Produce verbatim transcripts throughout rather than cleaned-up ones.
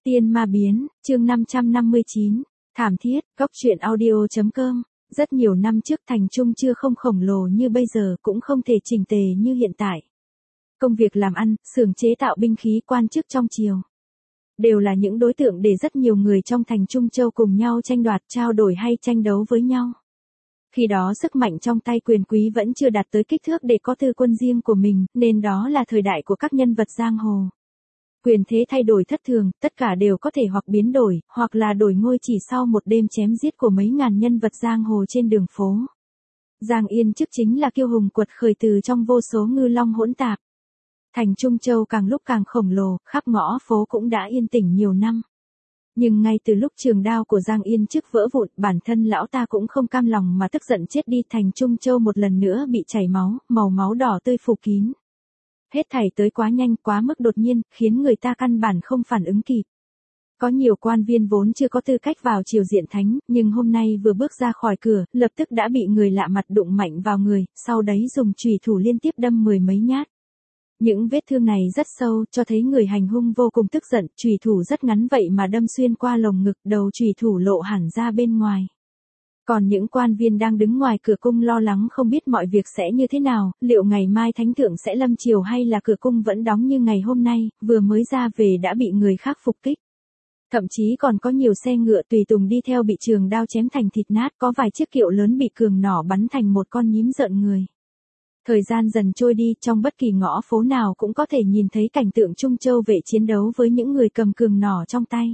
Tiên ma biến, chương năm trăm năm mươi chín, thảm thiết, góc truyện audio.com. Rất nhiều năm trước Thành Trung chưa không khổng lồ như bây giờ, cũng không thể chỉnh tề như hiện tại. Công việc làm ăn, xưởng chế tạo binh khí, quan chức trong triều, đều là những đối tượng để rất nhiều người trong Thành Trung Châu cùng nhau tranh đoạt, trao đổi hay tranh đấu với nhau. Khi đó sức mạnh trong tay quyền quý vẫn chưa đạt tới kích thước để có tư quân riêng của mình, nên đó là thời đại của các nhân vật giang hồ. Quyền thế thay đổi thất thường, tất cả đều có thể hoặc biến đổi, hoặc là đổi ngôi chỉ sau một đêm chém giết của mấy ngàn nhân vật giang hồ trên đường phố. Giang Yên Chức chính là kiêu hùng quật khởi từ trong vô số ngư long hỗn tạp. Thành Trung Châu càng lúc càng khổng lồ, khắp ngõ phố cũng đã yên tĩnh nhiều năm. Nhưng ngay từ lúc trường đao của Giang Yên Chức vỡ vụn, bản thân lão ta cũng không cam lòng mà tức giận chết đi. Thành Trung Châu một lần nữa bị chảy máu, màu máu đỏ tươi phủ kín. Hết thảy tới quá nhanh, quá mức đột nhiên, khiến người ta căn bản không phản ứng kịp. Có nhiều quan viên vốn chưa có tư cách vào triều diện thánh, nhưng hôm nay vừa bước ra khỏi cửa, lập tức đã bị người lạ mặt đụng mạnh vào người, sau đấy dùng chùy thủ liên tiếp đâm mười mấy nhát. Những vết thương này rất sâu, cho thấy người hành hung vô cùng tức giận, chùy thủ rất ngắn vậy mà đâm xuyên qua lồng ngực, đầu chùy thủ lộ hẳn ra bên ngoài. Còn những quan viên đang đứng ngoài cửa cung lo lắng không biết mọi việc sẽ như thế nào, liệu ngày mai thánh thượng sẽ lâm triều hay là cửa cung vẫn đóng như ngày hôm nay, vừa mới ra về đã bị người khác phục kích. Thậm chí còn có nhiều xe ngựa tùy tùng đi theo bị trường đao chém thành thịt nát, có vài chiếc kiệu lớn bị cường nỏ bắn thành một con nhím rợn người. Thời gian dần trôi đi, trong bất kỳ ngõ phố nào cũng có thể nhìn thấy cảnh tượng Trung Châu vệ chiến đấu với những người cầm cường nỏ trong tay.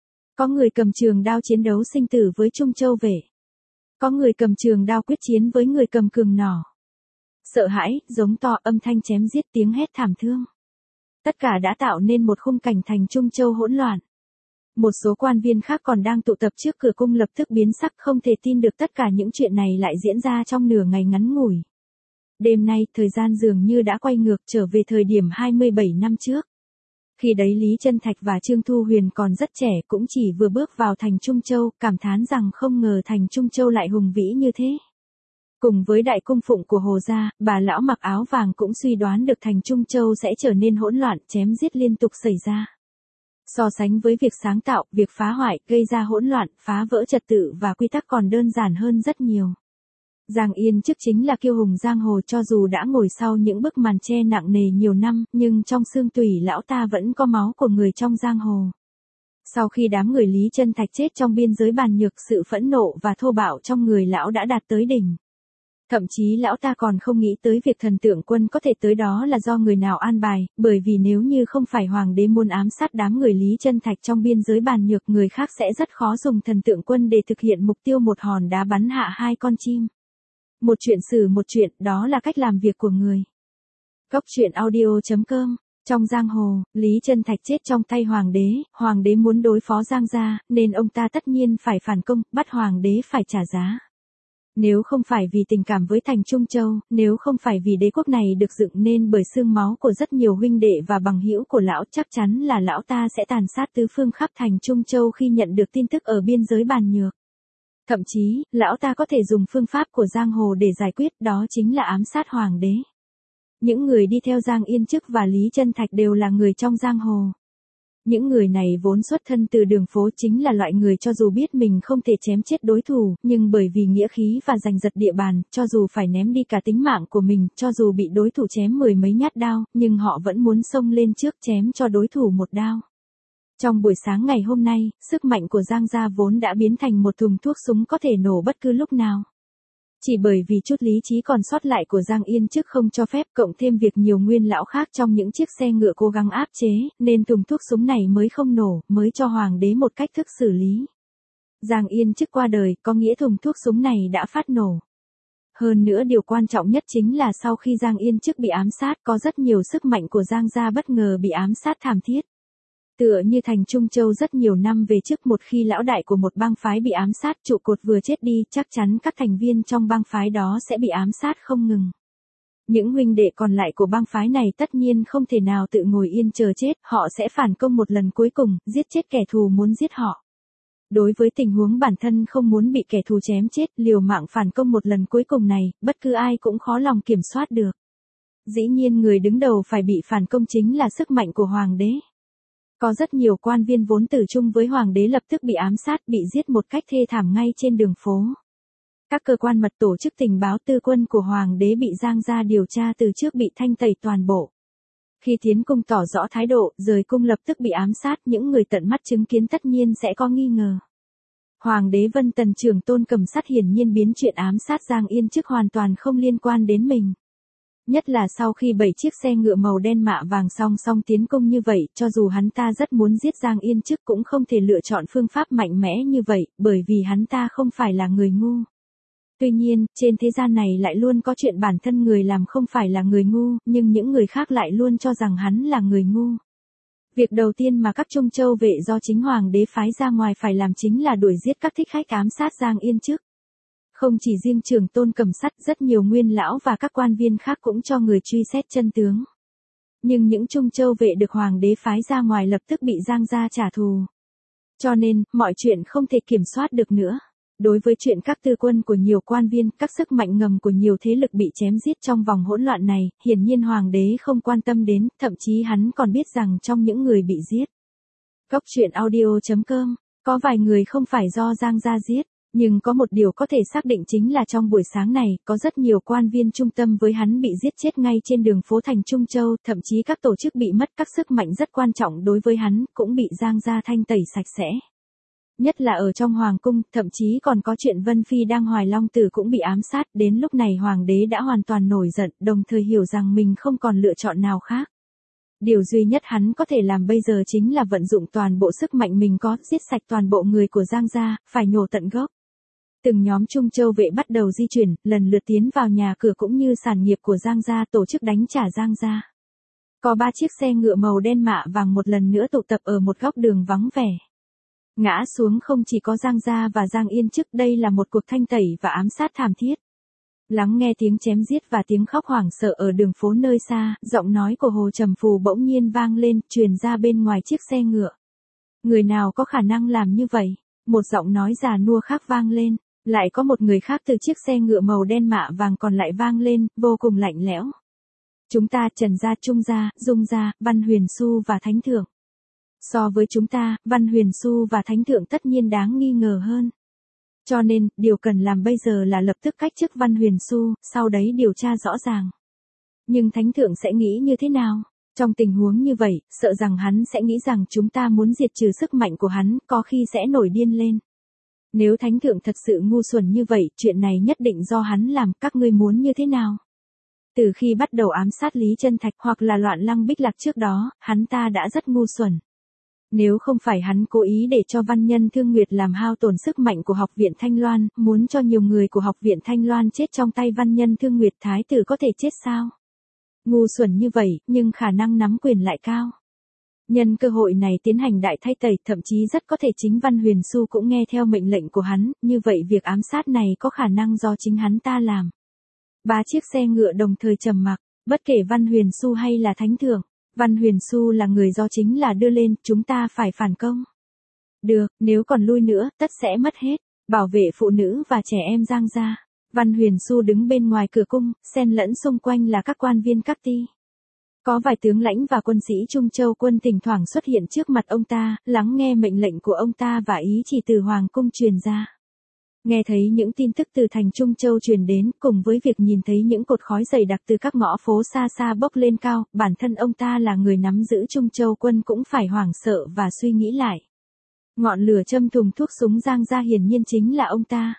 Có người cầm trường đao chiến đấu sinh tử với Trung Châu vệ. Có người cầm trường đao quyết chiến với người cầm cường nỏ. Sợ hãi, giống to, âm thanh chém giết, tiếng hét thảm thương. Tất cả đã tạo nên một khung cảnh Thành Trung Châu hỗn loạn. Một số quan viên khác còn đang tụ tập trước cửa cung lập tức biến sắc, không thể tin được tất cả những chuyện này lại diễn ra trong nửa ngày ngắn ngủi. Đêm nay, thời gian dường như đã quay ngược trở về thời điểm hai mươi bảy năm trước. Khi đấy Lý Chân Thạch và Trương Thu Huyền còn rất trẻ, cũng chỉ vừa bước vào Thành Trung Châu, cảm thán rằng không ngờ Thành Trung Châu lại hùng vĩ như thế. Cùng với đại cung phụng của Hồ gia, bà lão mặc áo vàng cũng suy đoán được Thành Trung Châu sẽ trở nên hỗn loạn, chém giết liên tục xảy ra. So sánh với việc sáng tạo, việc phá hoại, gây ra hỗn loạn, phá vỡ trật tự và quy tắc còn đơn giản hơn rất nhiều. Giang Yên Chức chính là kiêu hùng giang hồ, cho dù đã ngồi sau những bức màn che nặng nề nhiều năm, nhưng trong xương tủy lão ta vẫn có máu của người trong giang hồ. Sau khi đám người Lý Chân Thạch chết trong biên giới bàn nhược, sự phẫn nộ và thô bạo trong người lão đã đạt tới đỉnh. Thậm chí lão ta còn không nghĩ tới việc thần tượng quân có thể tới đó là do người nào an bài, bởi vì nếu như không phải hoàng đế muốn ám sát đám người Lý Chân Thạch trong biên giới bàn nhược, người khác sẽ rất khó dùng thần tượng quân để thực hiện mục tiêu một hòn đá bắn hạ hai con chim. Một chuyện xử một chuyện, đó là cách làm việc của người. Góc truyện audio.com. Trong giang hồ, Lý Chân Thạch chết trong tay hoàng đế, hoàng đế muốn đối phó Giang gia, nên ông ta tất nhiên phải phản công, bắt hoàng đế phải trả giá. Nếu không phải vì tình cảm với Thành Trung Châu, nếu không phải vì đế quốc này được dựng nên bởi xương máu của rất nhiều huynh đệ và bằng hữu của lão, chắc chắn là lão ta sẽ tàn sát tứ phương khắp Thành Trung Châu khi nhận được tin tức ở biên giới bàn nhược. Thậm chí, lão ta có thể dùng phương pháp của giang hồ để giải quyết, đó chính là ám sát hoàng đế. Những người đi theo Giang Yên Chức và Lý Chân Thạch đều là người trong giang hồ. Những người này vốn xuất thân từ đường phố, chính là loại người cho dù biết mình không thể chém chết đối thủ, nhưng bởi vì nghĩa khí và giành giật địa bàn, cho dù phải ném đi cả tính mạng của mình, cho dù bị đối thủ chém mười mấy nhát đao, nhưng họ vẫn muốn xông lên trước chém cho đối thủ một đao. Trong buổi sáng ngày hôm nay, sức mạnh của Giang gia vốn đã biến thành một thùng thuốc súng có thể nổ bất cứ lúc nào. Chỉ bởi vì chút lý trí còn sót lại của Giang Yên Chức không cho phép, cộng thêm việc nhiều nguyên lão khác trong những chiếc xe ngựa cố gắng áp chế, nên thùng thuốc súng này mới không nổ, mới cho hoàng đế một cách thức xử lý. Giang Yên Chức qua đời, có nghĩa thùng thuốc súng này đã phát nổ. Hơn nữa điều quan trọng nhất chính là sau khi Giang Yên Chức bị ám sát, có rất nhiều sức mạnh của Giang gia bất ngờ bị ám sát thảm thiết. Tựa như Thành Trung Châu rất nhiều năm về trước, một khi lão đại của một bang phái bị ám sát, trụ cột vừa chết đi, chắc chắn các thành viên trong bang phái đó sẽ bị ám sát không ngừng. Những huynh đệ còn lại của bang phái này tất nhiên không thể nào tự ngồi yên chờ chết, họ sẽ phản công một lần cuối cùng, giết chết kẻ thù muốn giết họ. Đối với tình huống bản thân không muốn bị kẻ thù chém chết, liều mạng phản công một lần cuối cùng này, bất cứ ai cũng khó lòng kiểm soát được. Dĩ nhiên người đứng đầu phải bị phản công chính là sức mạnh của hoàng đế. Có rất nhiều quan viên vốn tử chung với hoàng đế lập tức bị ám sát, bị giết một cách thê thảm ngay trên đường phố. Các cơ quan mật tổ chức tình báo tư quân của hoàng đế bị giang ra điều tra từ trước bị thanh tẩy toàn bộ. Khi tiến cung tỏ rõ thái độ, rời cung lập tức bị ám sát, những người tận mắt chứng kiến tất nhiên sẽ có nghi ngờ. Hoàng đế Vân Tần Trường Tôn cầm sắt hiển nhiên biến chuyện ám sát Giang Yên Chức hoàn toàn không liên quan đến mình. Nhất là sau khi bảy chiếc xe ngựa màu đen mạ vàng song song tiến công như vậy, cho dù hắn ta rất muốn giết Giang Yên Chức cũng không thể lựa chọn phương pháp mạnh mẽ như vậy, bởi vì hắn ta không phải là người ngu. Tuy nhiên, trên thế gian này lại luôn có chuyện bản thân người làm không phải là người ngu, nhưng những người khác lại luôn cho rằng hắn là người ngu. Việc đầu tiên mà các Trung Châu vệ do chính hoàng đế phái ra ngoài phải làm chính là đuổi giết các thích khách ám sát Giang Yên Chức. Không chỉ riêng Trường Tôn cầm sắt, rất nhiều nguyên lão và các quan viên khác cũng cho người truy xét chân tướng. Nhưng những Trung Châu vệ được hoàng đế phái ra ngoài lập tức bị Giang gia trả thù. Cho nên, mọi chuyện không thể kiểm soát được nữa. Đối với chuyện các tư quân của nhiều quan viên, các sức mạnh ngầm của nhiều thế lực bị chém giết trong vòng hỗn loạn này, hiển nhiên hoàng đế không quan tâm đến, thậm chí hắn còn biết rằng trong những người bị giết. Góc truyện audio chấm com, có vài người không phải do Giang gia giết, nhưng có một điều có thể xác định chính là trong buổi sáng này, có rất nhiều quan viên trung tâm với hắn bị giết chết ngay trên đường phố thành Trung Châu, thậm chí các tổ chức bị mất các sức mạnh rất quan trọng đối với hắn, cũng bị Giang gia thanh tẩy sạch sẽ. Nhất là ở trong hoàng cung, thậm chí còn có chuyện Vân Phi đang hoài long tử cũng bị ám sát, đến lúc này hoàng đế đã hoàn toàn nổi giận, đồng thời hiểu rằng mình không còn lựa chọn nào khác. Điều duy nhất hắn có thể làm bây giờ chính là vận dụng toàn bộ sức mạnh mình có, giết sạch toàn bộ người của Giang gia, phải nhổ tận gốc. Từng nhóm Trung Châu vệ bắt đầu di chuyển, lần lượt tiến vào nhà cửa cũng như sản nghiệp của Giang gia, tổ chức đánh trả Giang gia. Có ba chiếc xe ngựa màu đen mạ vàng một lần nữa tụ tập ở một góc đường vắng vẻ. Ngã xuống không chỉ có Giang gia và Giang Yên Chức, đây là một cuộc thanh tẩy và ám sát thảm thiết. Lắng nghe tiếng chém giết và tiếng khóc hoảng sợ ở đường phố nơi xa, giọng nói của Hồ Trầm Phù bỗng nhiên vang lên, truyền ra bên ngoài chiếc xe ngựa. Người nào có khả năng làm như vậy? Một giọng nói già nua khác vang lên, lại có một người khác từ chiếc xe ngựa màu đen mạ vàng còn lại vang lên, vô cùng lạnh lẽo. Chúng ta Trần gia, Trung gia, Dung gia, Văn Huyền Xu và Thánh Thượng. So với chúng ta, Văn Huyền Xu và Thánh Thượng tất nhiên đáng nghi ngờ hơn. Cho nên, điều cần làm bây giờ là lập tức cách chức Văn Huyền Xu, sau đấy điều tra rõ ràng. Nhưng Thánh Thượng sẽ nghĩ như thế nào? Trong tình huống như vậy, sợ rằng hắn sẽ nghĩ rằng chúng ta muốn diệt trừ sức mạnh của hắn, có khi sẽ nổi điên lên. Nếu Thánh Thượng thật sự ngu xuẩn như vậy, chuyện này nhất định do hắn làm, các ngươi muốn như thế nào? Từ khi bắt đầu ám sát Lý Chân Thạch hoặc là loạn Lăng Bích Lạc trước đó, hắn ta đã rất ngu xuẩn. Nếu không phải hắn cố ý để cho Văn Nhân Thương Nguyệt làm hao tổn sức mạnh của Học viện Thanh Loan, muốn cho nhiều người của Học viện Thanh Loan chết trong tay Văn Nhân Thương Nguyệt, thái tử có thể chết sao? Ngu xuẩn như vậy, nhưng khả năng nắm quyền lại cao. Nhân cơ hội này tiến hành đại thay tẩy, thậm chí rất có thể chính Văn Huyền Xu cũng nghe theo mệnh lệnh của hắn, như vậy việc ám sát này có khả năng do chính hắn ta làm. Ba chiếc xe ngựa đồng thời trầm mặc, bất kể Văn Huyền Xu hay là Thánh Thượng. Văn Huyền Xu là người do chính là đưa lên, chúng ta phải phản công. Được, nếu còn lui nữa, tất sẽ mất hết. Bảo vệ phụ nữ và trẻ em Giang gia. Văn Huyền Xu đứng bên ngoài cửa cung, xen lẫn xung quanh là các quan viên các ti. Có vài tướng lãnh và quân sĩ Trung Châu quân thỉnh thoảng xuất hiện trước mặt ông ta, lắng nghe mệnh lệnh của ông ta và ý chỉ từ Hoàng cung truyền ra. Nghe thấy những tin tức từ thành Trung Châu truyền đến, cùng với việc nhìn thấy những cột khói dày đặc từ các ngõ phố xa xa bốc lên cao, bản thân ông ta là người nắm giữ Trung Châu quân cũng phải hoảng sợ và suy nghĩ lại. Ngọn lửa châm thùng thuốc súng Giang gia hiển nhiên chính là ông ta.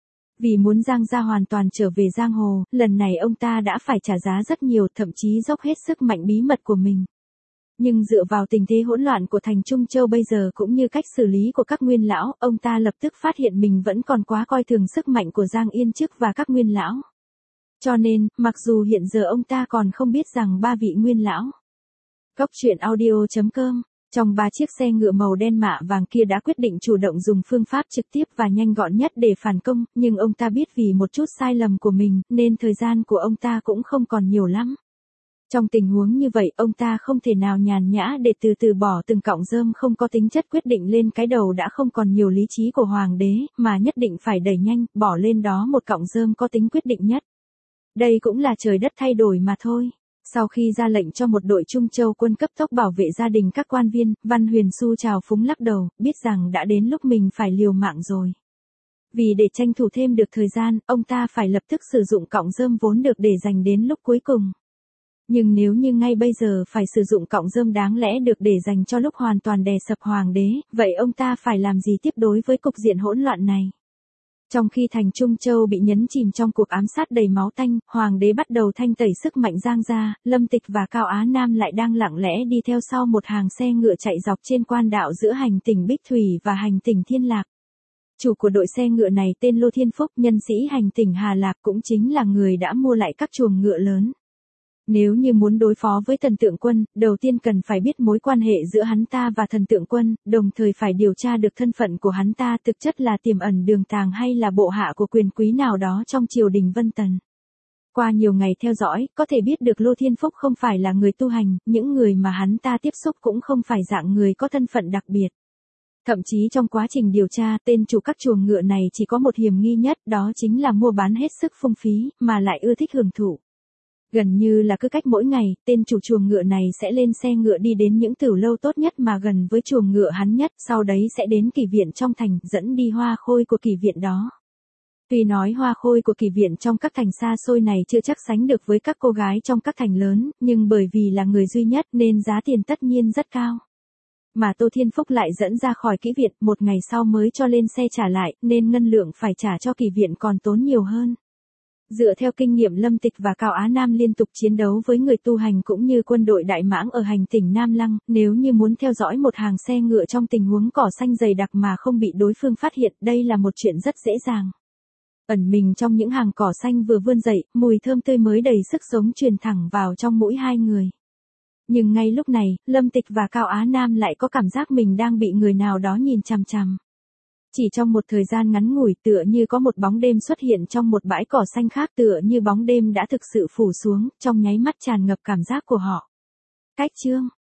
Vì muốn Giang gia hoàn toàn trở về giang hồ, lần này ông ta đã phải trả giá rất nhiều, thậm chí dốc hết sức mạnh bí mật của mình. Nhưng dựa vào tình thế hỗn loạn của thành Trung Châu bây giờ cũng như cách xử lý của các nguyên lão, ông ta lập tức phát hiện mình vẫn còn quá coi thường sức mạnh của Giang Yên Chức và các nguyên lão. Cho nên, mặc dù hiện giờ ông ta còn không biết rằng ba vị nguyên lão. Góc truyện audio chấm com, trong ba chiếc xe ngựa màu đen mạ vàng kia đã quyết định chủ động dùng phương pháp trực tiếp và nhanh gọn nhất để phản công, nhưng ông ta biết vì một chút sai lầm của mình, nên thời gian của ông ta cũng không còn nhiều lắm. Trong tình huống như vậy, ông ta không thể nào nhàn nhã để từ từ bỏ từng cọng rơm không có tính chất quyết định lên cái đầu đã không còn nhiều lý trí của hoàng đế, mà nhất định phải đẩy nhanh, bỏ lên đó một cọng rơm có tính quyết định nhất. Đây cũng là trời đất thay đổi mà thôi. Sau khi ra lệnh cho một đội Trung Châu quân cấp tốc bảo vệ gia đình các quan viên, Văn Huyền Xu trào phúng lắc đầu, biết rằng đã đến lúc mình phải liều mạng rồi. Vì để tranh thủ thêm được thời gian, ông ta phải lập tức sử dụng cọng rơm vốn được để dành đến lúc cuối cùng. Nhưng nếu như ngay bây giờ phải sử dụng cọng rơm đáng lẽ được để dành cho lúc hoàn toàn đè sập hoàng đế, vậy ông ta phải làm gì tiếp đối với cục diện hỗn loạn này? Trong khi thành Trung Châu bị nhấn chìm trong cuộc ám sát đầy máu tanh, hoàng đế bắt đầu thanh tẩy sức mạnh Giang gia, Lâm Tịch và Cao Á Nam lại đang lặng lẽ đi theo sau một hàng xe ngựa chạy dọc trên quan đạo giữa hành tỉnh Bích Thủy và hành tỉnh Thiên Lạc. Chủ của đội xe ngựa này tên Lô Thiên Phúc, nhân sĩ hành tỉnh Hà Lạc, cũng chính là người đã mua lại các chuồng ngựa lớn. Nếu như muốn đối phó với Thần Tượng Quân, đầu tiên cần phải biết mối quan hệ giữa hắn ta và Thần Tượng Quân, đồng thời phải điều tra được thân phận của hắn ta thực chất là tiềm ẩn đường tàng hay là bộ hạ của quyền quý nào đó trong triều đình Vân Tần. Qua nhiều ngày theo dõi, có thể biết được Lô Thiên Phúc không phải là người tu hành, những người mà hắn ta tiếp xúc cũng không phải dạng người có thân phận đặc biệt. Thậm chí trong quá trình điều tra, tên chủ các chuồng ngựa này chỉ có một hiểm nghi nhất, đó chính là mua bán hết sức phung phí, mà lại ưa thích hưởng thụ. Gần như là cứ cách mỗi ngày, tên chủ chuồng ngựa này sẽ lên xe ngựa đi đến những tửu lâu tốt nhất mà gần với chuồng ngựa hắn nhất, sau đấy sẽ đến kỳ viện trong thành, dẫn đi hoa khôi của kỳ viện đó. Tuy nói hoa khôi của kỳ viện trong các thành xa xôi này chưa chắc sánh được với các cô gái trong các thành lớn, nhưng bởi vì là người duy nhất nên giá tiền tất nhiên rất cao. Mà Tô Thiên Phúc lại dẫn ra khỏi kỹ viện, một ngày sau mới cho lên xe trả lại, nên ngân lượng phải trả cho kỳ viện còn tốn nhiều hơn. Dựa theo kinh nghiệm Lâm Tịch và Cao Á Nam liên tục chiến đấu với người tu hành cũng như quân đội Đại Mãng ở hành tỉnh Nam Lăng, nếu như muốn theo dõi một hàng xe ngựa trong tình huống cỏ xanh dày đặc mà không bị đối phương phát hiện, đây là một chuyện rất dễ dàng. Ẩn mình trong những hàng cỏ xanh vừa vươn dậy, mùi thơm tươi mới đầy sức sống truyền thẳng vào trong mũi hai người. Nhưng ngay lúc này, Lâm Tịch và Cao Á Nam lại có cảm giác mình đang bị người nào đó nhìn chằm chằm. Chỉ trong một thời gian ngắn ngủi, tựa như có một bóng đêm xuất hiện trong một bãi cỏ xanh khác, tựa như bóng đêm đã thực sự phủ xuống, trong nháy mắt tràn ngập cảm giác của họ. Cách chương